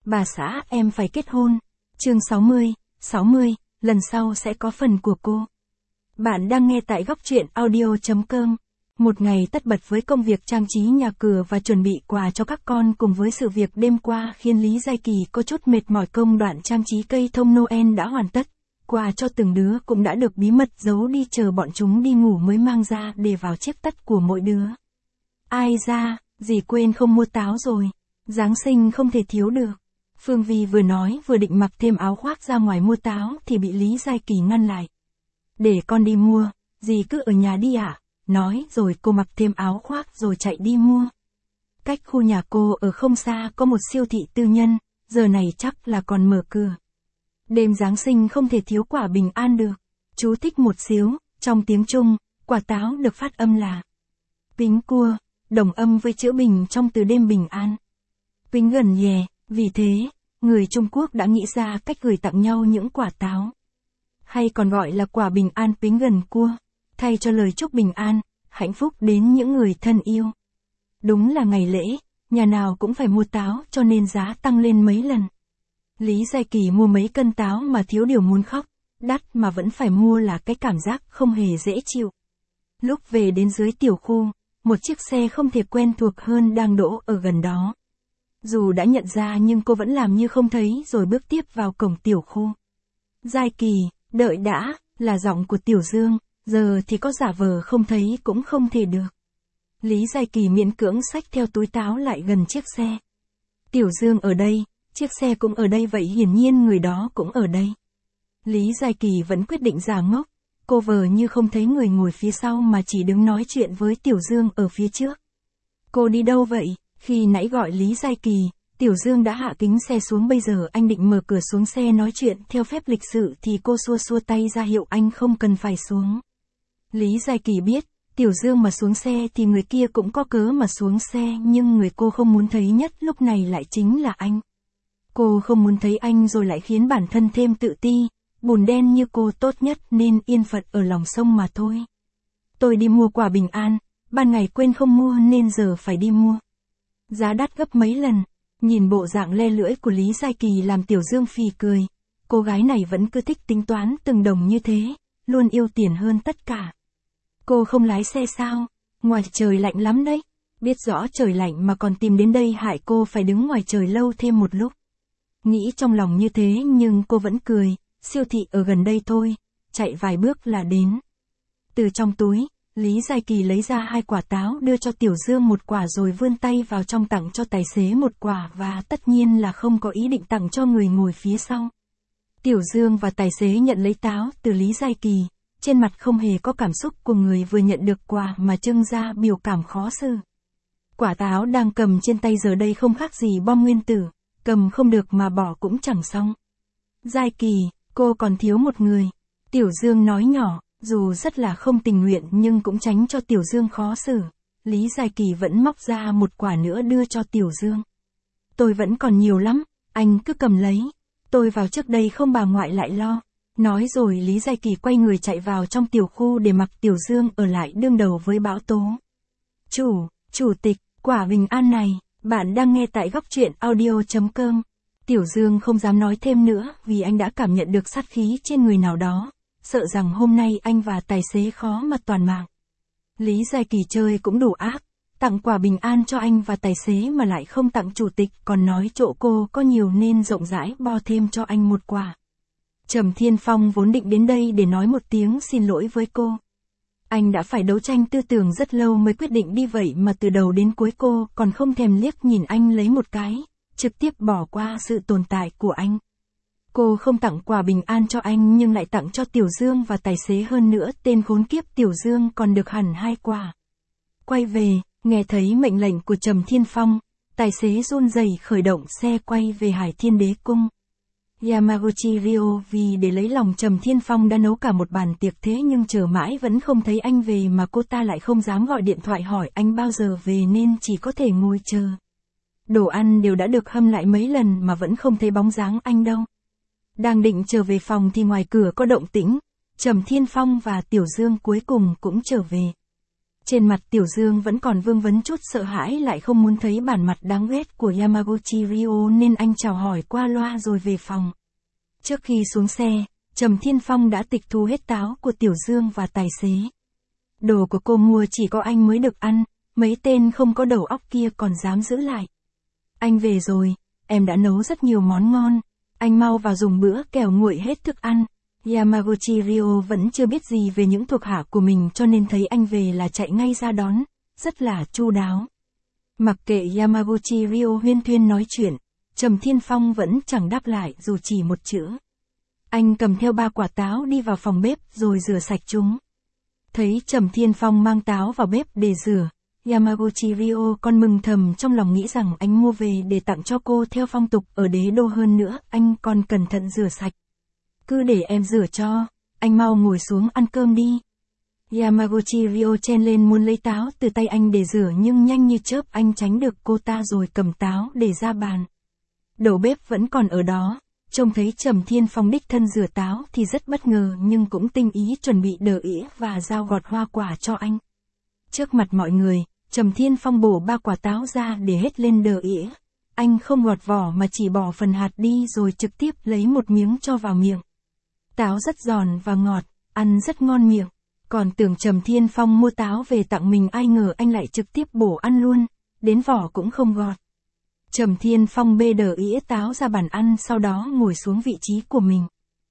Bà xã em phải kết hôn. Chương 60, lần sau sẽ có phần của cô. Bạn đang nghe tại góc truyện audio.com. Một ngày tất bật với công việc trang trí nhà cửa và chuẩn bị quà cho các con cùng với sự việc đêm qua khiến Lý Giai Kỳ có chút mệt mỏi. Công đoạn trang trí cây thông Noel đã hoàn tất. Quà cho từng đứa cũng đã được bí mật giấu đi chờ bọn chúng đi ngủ mới mang ra để vào chiếc tất của mỗi đứa. Ai ra, dì quên không mua táo rồi. Giáng sinh không thể thiếu được. Phương Vi vừa nói vừa định mặc thêm áo khoác ra ngoài mua táo thì bị Lý Giai Kỳ ngăn lại. Để con đi mua, dì cứ ở nhà đi ạ. Nói rồi cô mặc thêm áo khoác rồi chạy đi mua. Cách khu nhà cô ở không xa có một siêu thị tư nhân, giờ này chắc là còn mở cửa. Đêm Giáng sinh không thể thiếu quả bình an được. Chú thích một xíu, trong tiếng Trung, quả táo được phát âm là Pính cua, đồng âm với chữ bình trong từ đêm bình an. Pính gần nhè, vì thế, người Trung Quốc đã nghĩ ra cách gửi tặng nhau những quả táo. Hay còn gọi là quả bình an pính gần cua, thay cho lời chúc bình an, hạnh phúc đến những người thân yêu. Đúng là ngày lễ, nhà nào cũng phải mua táo cho nên giá tăng lên mấy lần. Lý Giai Kỳ mua mấy cân táo mà thiếu điều muốn khóc, đắt mà vẫn phải mua là cái cảm giác không hề dễ chịu. Lúc về đến dưới tiểu khu, một chiếc xe không thể quen thuộc hơn đang đỗ ở gần đó. Dù đã nhận ra nhưng cô vẫn làm như không thấy rồi bước tiếp vào cổng tiểu khu. Giai Kỳ, đợi đã, là giọng của Tiểu Dương, giờ thì có giả vờ không thấy cũng không thể được. Lý Giai Kỳ miễn cưỡng xách theo túi táo lại gần chiếc xe. Tiểu Dương ở đây, chiếc xe cũng ở đây vậy hiển nhiên người đó cũng ở đây. Lý Giai Kỳ vẫn quyết định giả ngốc, cô vờ như không thấy người ngồi phía sau mà chỉ đứng nói chuyện với Tiểu Dương ở phía trước. Cô đi đâu vậy? Khi nãy gọi Lý Giai Kỳ, Tiểu Dương đã hạ kính xe xuống, bây giờ anh định mở cửa xuống xe nói chuyện theo phép lịch sự thì cô xua xua tay ra hiệu anh không cần phải xuống. Lý Giai Kỳ biết, Tiểu Dương mà xuống xe thì người kia cũng có cớ mà xuống xe nhưng người cô không muốn thấy nhất lúc này lại chính là anh. Cô không muốn thấy anh rồi lại khiến bản thân thêm tự ti, bùn đen như cô tốt nhất nên yên phận ở lòng sông mà thôi. Tôi đi mua quà bình an, ban ngày quên không mua nên giờ phải đi mua. Giá đắt gấp mấy lần, nhìn bộ dạng le lưỡi của Lý Giai Kỳ làm Tiểu Dương phì cười. Cô gái này vẫn cứ thích tính toán từng đồng như thế, luôn yêu tiền hơn tất cả. Cô không lái xe sao? Ngoài trời lạnh lắm đấy. Biết rõ trời lạnh mà còn tìm đến đây hại cô phải đứng ngoài trời lâu thêm một lúc. Nghĩ trong lòng như thế nhưng cô vẫn cười, siêu thị ở gần đây thôi, chạy vài bước là đến. Từ trong túi, Lý Giai Kỳ lấy ra 2 quả táo đưa cho Tiểu Dương một quả rồi vươn tay vào trong tặng cho tài xế một quả và tất nhiên là không có ý định tặng cho người ngồi phía sau. Tiểu Dương và tài xế nhận lấy táo từ Lý Giai Kỳ, trên mặt không hề có cảm xúc của người vừa nhận được quà mà trưng ra biểu cảm khó xử. Quả táo đang cầm trên tay giờ đây không khác gì bom nguyên tử, cầm không được mà bỏ cũng chẳng xong. Giai Kỳ, cô còn thiếu một người. Tiểu Dương nói nhỏ. Dù rất là không tình nguyện nhưng cũng tránh cho Tiểu Dương khó xử, Lý Giai Kỳ vẫn móc ra một quả nữa đưa cho Tiểu Dương. Tôi vẫn còn nhiều lắm, anh cứ cầm lấy. Tôi vào trước đây không bà ngoại lại lo. Nói rồi Lý Giai Kỳ quay người chạy vào trong tiểu khu để mặc Tiểu Dương ở lại đương đầu với bão tố. Chủ tịch, quả bình an này, bạn đang nghe tại góc truyện audio.com. Tiểu Dương không dám nói thêm nữa vì anh đã cảm nhận được sát khí trên người nào đó. Sợ rằng hôm nay anh và tài xế khó mà toàn mạng. Lý Giai Kỳ chơi cũng đủ ác, tặng quà bình an cho anh và tài xế mà lại không tặng chủ tịch, còn nói chỗ cô có nhiều nên rộng rãi bo thêm cho anh một quà. Trầm Thiên Phong vốn định đến đây để nói một tiếng xin lỗi với cô. Anh đã phải đấu tranh tư tưởng rất lâu mới quyết định đi vậy mà từ đầu đến cuối cô còn không thèm liếc nhìn anh lấy một cái, trực tiếp bỏ qua sự tồn tại của anh. Cô không tặng quà bình an cho anh nhưng lại tặng cho Tiểu Dương và tài xế, hơn nữa tên khốn kiếp Tiểu Dương còn được hẳn 2 quà. Quay về, nghe thấy mệnh lệnh của Trầm Thiên Phong, tài xế run rẩy khởi động xe quay về Hải Thiên Đế Cung. Yamaguchi Ryo vì để lấy lòng Trầm Thiên Phong đã nấu cả một bàn tiệc thế nhưng chờ mãi vẫn không thấy anh về mà cô ta lại không dám gọi điện thoại hỏi anh bao giờ về nên chỉ có thể ngồi chờ. Đồ ăn đều đã được hâm lại mấy lần mà vẫn không thấy bóng dáng anh đâu. Đang định trở về phòng thì ngoài cửa có động tĩnh, Trầm Thiên Phong và Tiểu Dương cuối cùng cũng trở về. Trên mặt Tiểu Dương vẫn còn vương vấn chút sợ hãi, lại không muốn thấy bản mặt đáng ghét của Yamaguchi Ryo nên anh chào hỏi qua loa rồi về phòng. Trước khi xuống xe, Trầm Thiên Phong đã tịch thu hết táo của Tiểu Dương và tài xế. Đồ của cô mua chỉ có anh mới được ăn, mấy tên không có đầu óc kia còn dám giữ lại. Anh về rồi, em đã nấu rất nhiều món ngon, anh mau vào dùng bữa kẻo nguội hết thức ăn. Yamaguchi Ryo vẫn chưa biết gì về những thuộc hạ của mình cho nên thấy anh về là chạy ngay ra đón, rất là chu đáo. Mặc kệ Yamaguchi Ryo huyên thuyên nói chuyện, Trầm Thiên Phong vẫn chẳng đáp lại dù chỉ một chữ. Anh cầm theo 3 quả táo đi vào phòng bếp rồi rửa sạch chúng. Thấy Trầm Thiên Phong mang táo vào bếp để rửa, Yamaguchi Ryo còn mừng thầm trong lòng nghĩ rằng anh mua về để tặng cho cô theo phong tục ở đế đô, hơn nữa anh còn cẩn thận rửa sạch. Cứ để em rửa cho, anh mau ngồi xuống ăn cơm đi. Yamaguchi Ryo chen lên muốn lấy táo từ tay anh để rửa nhưng nhanh như chớp anh tránh được cô ta rồi cầm táo để ra bàn. Đầu bếp vẫn còn ở đó, trông thấy Trầm Thiên Phong đích thân rửa táo thì rất bất ngờ nhưng cũng tinh ý chuẩn bị đờ ỉa và dao gọt hoa quả cho anh. Trước mặt mọi người, Trầm Thiên Phong bổ 3 quả táo ra để hết lên đờ ỉa. Anh không gọt vỏ mà chỉ bỏ phần hạt đi rồi trực tiếp lấy một miếng cho vào miệng. Táo rất giòn và ngọt, ăn rất ngon miệng. Còn tưởng Trầm Thiên Phong mua táo về tặng mình, ai ngờ anh lại trực tiếp bổ ăn luôn, đến vỏ cũng không gọt. Trầm Thiên Phong bê đờ ỉa táo ra bàn ăn, sau đó ngồi xuống vị trí của mình.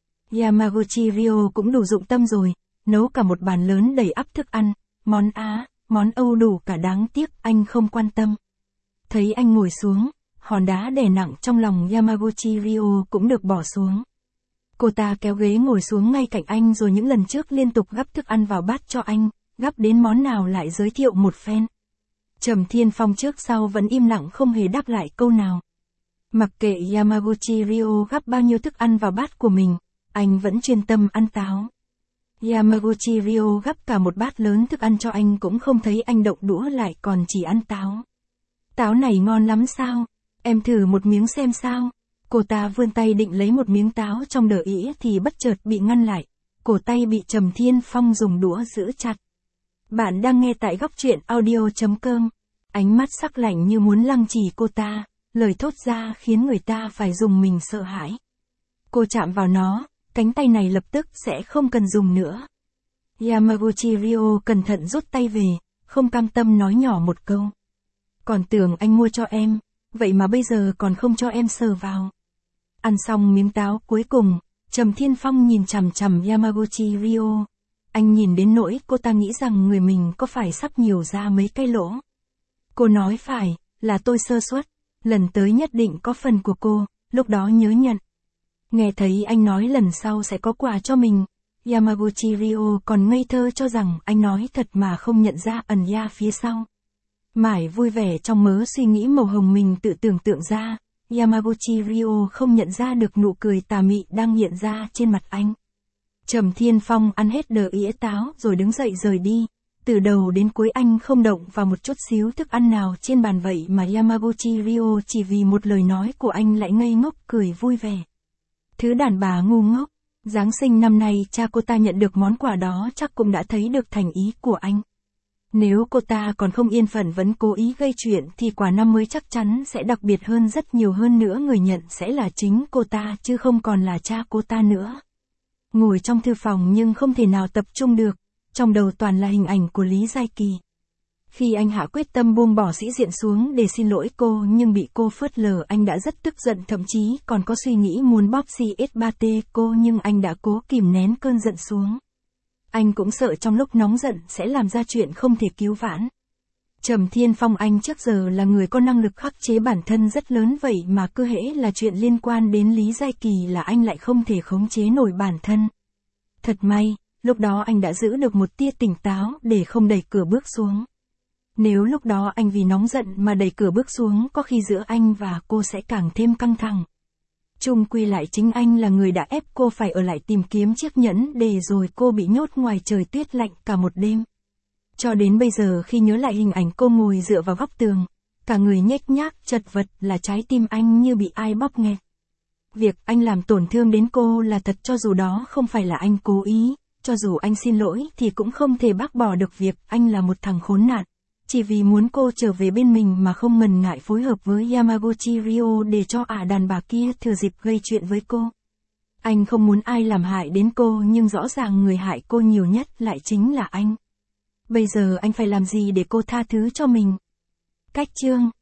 Yamaguchi Ryo cũng đủ dụng tâm rồi, nấu cả một bàn lớn đầy ắp thức ăn, món Á, món Âu đủ cả, đáng tiếc anh không quan tâm. Thấy anh ngồi xuống, hòn đá đè nặng trong lòng Yamaguchi Ryo cũng được bỏ xuống. Cô ta kéo ghế ngồi xuống ngay cạnh anh rồi những lần trước liên tục gắp thức ăn vào bát cho anh, gắp đến món nào lại giới thiệu một phen. Trầm Thiên Phong trước sau vẫn im lặng không hề đáp lại câu nào. Mặc kệ Yamaguchi Ryo gắp bao nhiêu thức ăn vào bát của mình, anh vẫn chuyên tâm ăn táo. Yamaguchi Ryo gắp cả một bát lớn thức ăn cho anh cũng không thấy anh động đũa lại, còn chỉ ăn táo. Táo này ngon lắm sao? Em thử một miếng xem sao? Cô ta vươn tay định lấy một miếng táo trong đờ ỉa thì bất chợt bị ngăn lại. Cổ tay bị Trầm Thiên Phong dùng đũa giữ chặt. Bạn đang nghe tại góc truyện audio.com. Ánh mắt sắc lạnh như muốn lăng trì cô ta, lời thốt ra khiến người ta phải dùng mình sợ hãi. Cô chạm vào nó, cánh tay này lập tức sẽ không cần dùng nữa. Yamaguchi Ryo cẩn thận rút tay về, không cam tâm nói nhỏ một câu. Còn tưởng anh mua cho em, vậy mà bây giờ còn không cho em sờ vào. Ăn xong miếng táo cuối cùng, Trầm Thiên Phong nhìn chằm chằm Yamaguchi Ryo. Anh nhìn đến nỗi cô ta nghĩ rằng người mình có phải sắp nhiều ra mấy cái lỗ. Cô nói phải, là tôi sơ suất, lần tới nhất định có phần của cô, lúc đó nhớ nhận. Nghe thấy anh nói lần sau sẽ có quà cho mình, Yamaguchi Ryo còn ngây thơ cho rằng anh nói thật mà không nhận ra ẩn ya phía sau. Mải vui vẻ trong mớ suy nghĩ màu hồng mình tự tưởng tượng ra, Yamaguchi Ryo không nhận ra được nụ cười tà mị đang hiện ra trên mặt anh. Trầm Thiên Phong ăn hết đờ ỉa táo rồi đứng dậy rời đi. Từ đầu đến cuối anh không động vào một chút xíu thức ăn nào trên bàn, vậy mà Yamaguchi Ryo chỉ vì một lời nói của anh lại ngây ngốc cười vui vẻ. Thứ đàn bà ngu ngốc, Giáng sinh năm nay cha cô ta nhận được món quà đó chắc cũng đã thấy được thành ý của anh. Nếu cô ta còn không yên phận vẫn cố ý gây chuyện thì quà năm mới chắc chắn sẽ đặc biệt hơn rất nhiều, hơn nữa người nhận sẽ là chính cô ta chứ không còn là cha cô ta nữa. Ngồi trong thư phòng nhưng không thể nào tập trung được, trong đầu toàn là hình ảnh của Lý Giai Kỳ. Khi anh hạ quyết tâm buông bỏ sĩ diện xuống để xin lỗi cô nhưng bị cô phớt lờ, anh đã rất tức giận, thậm chí còn có suy nghĩ muốn bóp CS3T cô, nhưng anh đã cố kìm nén cơn giận xuống. Anh cũng sợ trong lúc nóng giận sẽ làm ra chuyện không thể cứu vãn. Trầm Thiên Phong anh trước giờ là người có năng lực khắc chế bản thân rất lớn, vậy mà cứ hễ là chuyện liên quan đến Lý Giai Kỳ là anh lại không thể khống chế nổi bản thân. Thật may, lúc đó anh đã giữ được một tia tỉnh táo để không đẩy cửa bước xuống. Nếu lúc đó anh vì nóng giận mà đẩy cửa bước xuống, có khi giữa anh và cô sẽ càng thêm căng thẳng. Chung quy lại chính anh là người đã ép cô phải ở lại tìm kiếm chiếc nhẫn để rồi cô bị nhốt ngoài trời tuyết lạnh cả một đêm. Cho đến bây giờ khi nhớ lại hình ảnh cô ngồi dựa vào góc tường, cả người nhếch nhác chật vật, là trái tim anh như bị ai bóp nghẹt. Việc anh làm tổn thương đến cô là thật, cho dù đó không phải là anh cố ý, cho dù anh xin lỗi thì cũng không thể bác bỏ được việc anh là một thằng khốn nạn. Chỉ vì muốn cô trở về bên mình mà không ngần ngại phối hợp với Yamaguchi Ryo để cho ả đàn bà kia thừa dịp gây chuyện với cô. Anh không muốn ai làm hại đến cô nhưng rõ ràng người hại cô nhiều nhất lại chính là anh. Bây giờ anh phải làm gì để cô tha thứ cho mình? Cách chương